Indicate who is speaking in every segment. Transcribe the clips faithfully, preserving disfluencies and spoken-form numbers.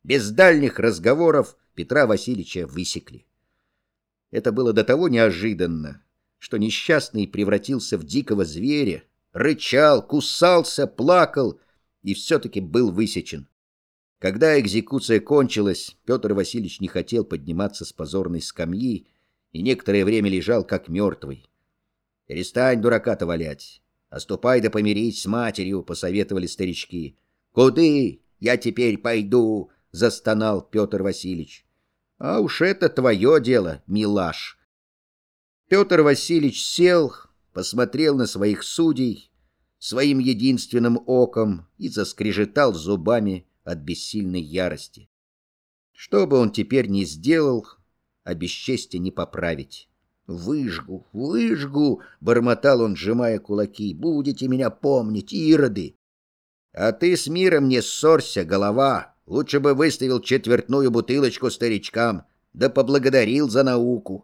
Speaker 1: Без дальних разговоров Петра Васильевича высекли. Это было до того неожиданно, что несчастный превратился в дикого зверя, рычал, кусался, плакал и все-таки был высечен. Когда экзекуция кончилась, Петр Васильевич не хотел подниматься с позорной скамьи и некоторое время лежал как мертвый. «Перестань дурака-то валять, а ступай да помирись с матерью», — посоветовали старички. «Куды? Я теперь пойду», — застонал Петр Васильевич. «А уж это твое дело, милаш». Петр Васильевич сел, посмотрел на своих судей своим единственным оком и заскрежетал зубами от бессильной ярости. Что бы он теперь ни сделал, а бесчестие не поправить. «Выжгу, выжгу!» — бормотал он, сжимая кулаки. «Будете меня помнить, ироды!» «А ты с миром не ссорься, голова! Лучше бы выставил четвертную бутылочку старичкам, да поблагодарил за науку!»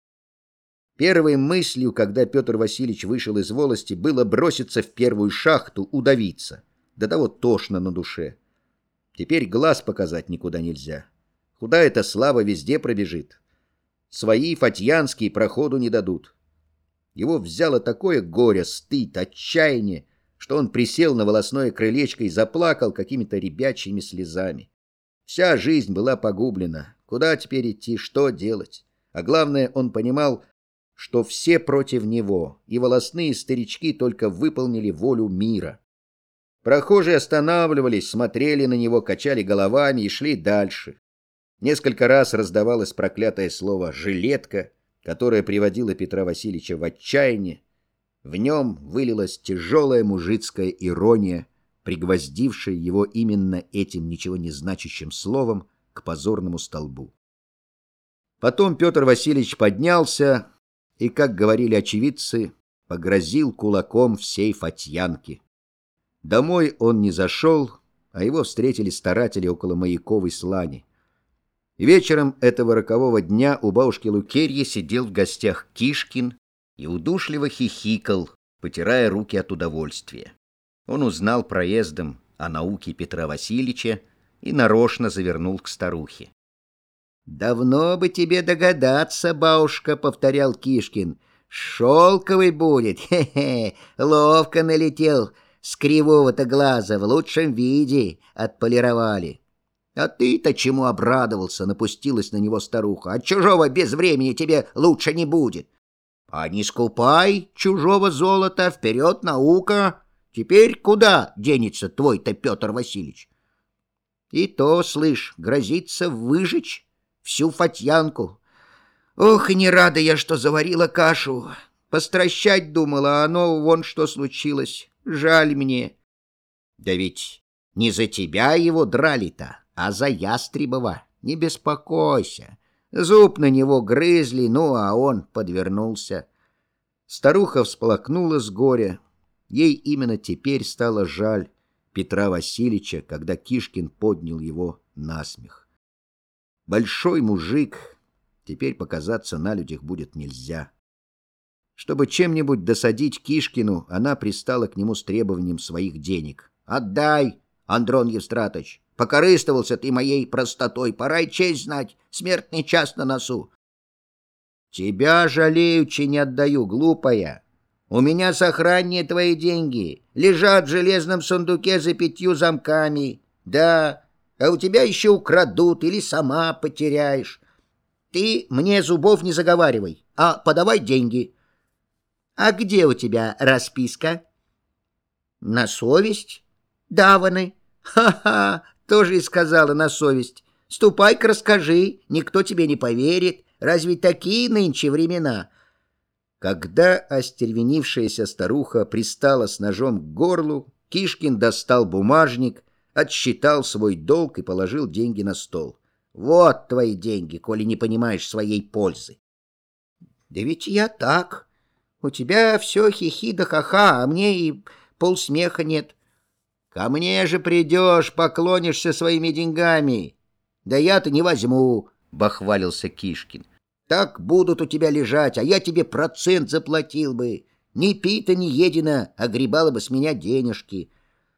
Speaker 1: Первой мыслью, когда Петр Васильевич вышел из волости, было броситься в первую шахту, удавиться. До того тошно на душе. Теперь глаз показать никуда нельзя. Куда эта слава везде пробежит? Свои фатьянские проходу не дадут. Его взяло такое горе, стыд, отчаяние, что он присел на волосное крылечко и заплакал какими-то ребячьими слезами. Вся жизнь была погублена. Куда теперь идти, что делать? А главное, он понимал, что все против него, и волосные старички только выполнили волю мира. Прохожие останавливались, смотрели на него, качали головами и шли дальше. Несколько раз раздавалось проклятое слово «жилетка», которое приводило Петра Васильевича в отчаяние. В нем вылилась тяжелая мужицкая ирония, пригвоздившая его именно этим ничего не значащим словом к позорному столбу. Потом Петр Васильевич поднялся и, как говорили очевидцы, погрозил кулаком всей фатьянке. Домой он не зашел, а его встретили старатели около Маяковой слани. Вечером этого рокового дня у бабушки Лукерьи сидел в гостях Кишкин и удушливо хихикал, потирая руки от удовольствия. Он узнал проездом о науке Петра Васильевича и нарочно завернул к старухе. «Давно бы тебе догадаться, бабушка», — повторял Кишкин. «Шелковый будет, хе-хе, ловко налетел, с кривого-то глаза, в лучшем виде отполировали». «А ты-то чему обрадовался?» — напустилась на него старуха. «От чужого без времени тебе лучше не будет». «А не скупай чужого золота, вперед наука. Теперь куда денется твой-то Петр Васильевич?» «И то, слышь, грозится выжечь всю фатьянку. Ох, и не рада я, что заварила кашу. Постращать думала, а оно вон что случилось. Жаль мне». «Да ведь не за тебя его драли-то, а за Ястребова. Не беспокойся. Зуб на него грызли, ну, а он подвернулся». Старуха всплакнула с горя. Ей именно теперь стало жаль Петра Васильевича, когда Кишкин поднял его на смех. Большой мужик, теперь показаться на людях будет нельзя. Чтобы чем-нибудь досадить Кишкину, она пристала к нему с требованием своих денег. «Отдай, Андрон Евстратович, покорыстовался ты моей простотой, пора и честь знать, смертный час на носу». «Тебя жалеючи не отдаю, глупая. У меня сохраннее твои деньги, лежат в железном сундуке за пятью замками. Да, а у тебя еще украдут или сама потеряешь. Ты мне зубов не заговаривай, а подавай деньги». «А где у тебя расписка?» «На совесть? Даваны». «Ха-ха, тоже и сказала на совесть. Ступай-ка расскажи, никто тебе не поверит. Разве такие нынче времена?» Когда остервенившаяся старуха пристала с ножом к горлу, Кишкин достал бумажник, отсчитал свой долг и положил деньги на стол. «Вот твои деньги, коли не понимаешь своей пользы». «Да ведь я так. У тебя все хихи да ха-ха, а мне и полсмеха нет». «Ко мне же придешь, поклонишься своими деньгами». «Да я-то не возьму», — бахвалился Кишкин. «Так будут у тебя лежать, а я тебе процент заплатил бы. Ни пита, ни едино, а гребала бы с меня денежки».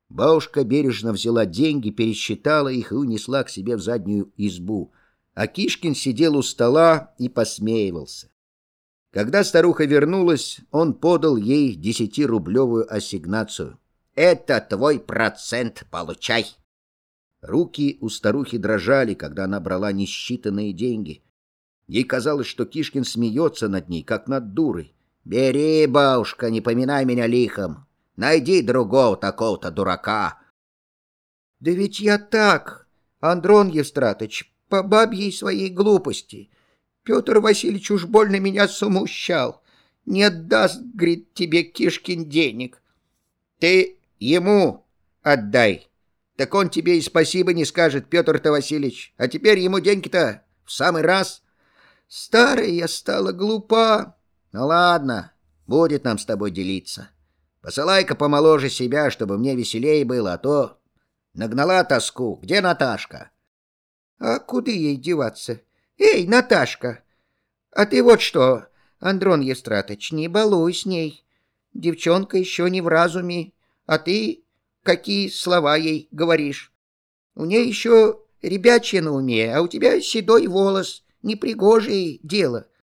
Speaker 1: Бабушка бережно взяла деньги, пересчитала их и унесла к себе в заднюю избу, а Кишкин сидел у стола и посмеивался. Когда старуха вернулась, он подал ей десятирублевую ассигнацию. «Это твой процент, получай!» Руки у старухи дрожали, когда она брала несчитанные деньги. Ей казалось, что Кишкин смеется над ней, как над дурой. «Бери, бабушка, не поминай меня лихом. Найди другого такого-то дурака». «Да ведь я так, Андрон Евстратыч, по бабьей своей глупости. Петр Васильевич уж больно меня смущал. Не отдаст, говорит, тебе Кишкин денег. Ты ему отдай. Так он тебе и спасибо не скажет, Петр-то Васильевич. А теперь ему деньги-то в самый раз. Старая я стала, глупа. Ну ладно, будет нам с тобой делиться. Посылай-ка помоложе себя, чтобы мне веселее было, а то нагнала тоску. Где Наташка?» «А куда ей деваться? Эй, Наташка! А ты вот что, Андрон Евстратыч, не балуй с ней. Девчонка еще не в разуме, а ты какие слова ей говоришь? У нее еще ребячье на уме, а у тебя седой волос, непригожее дело.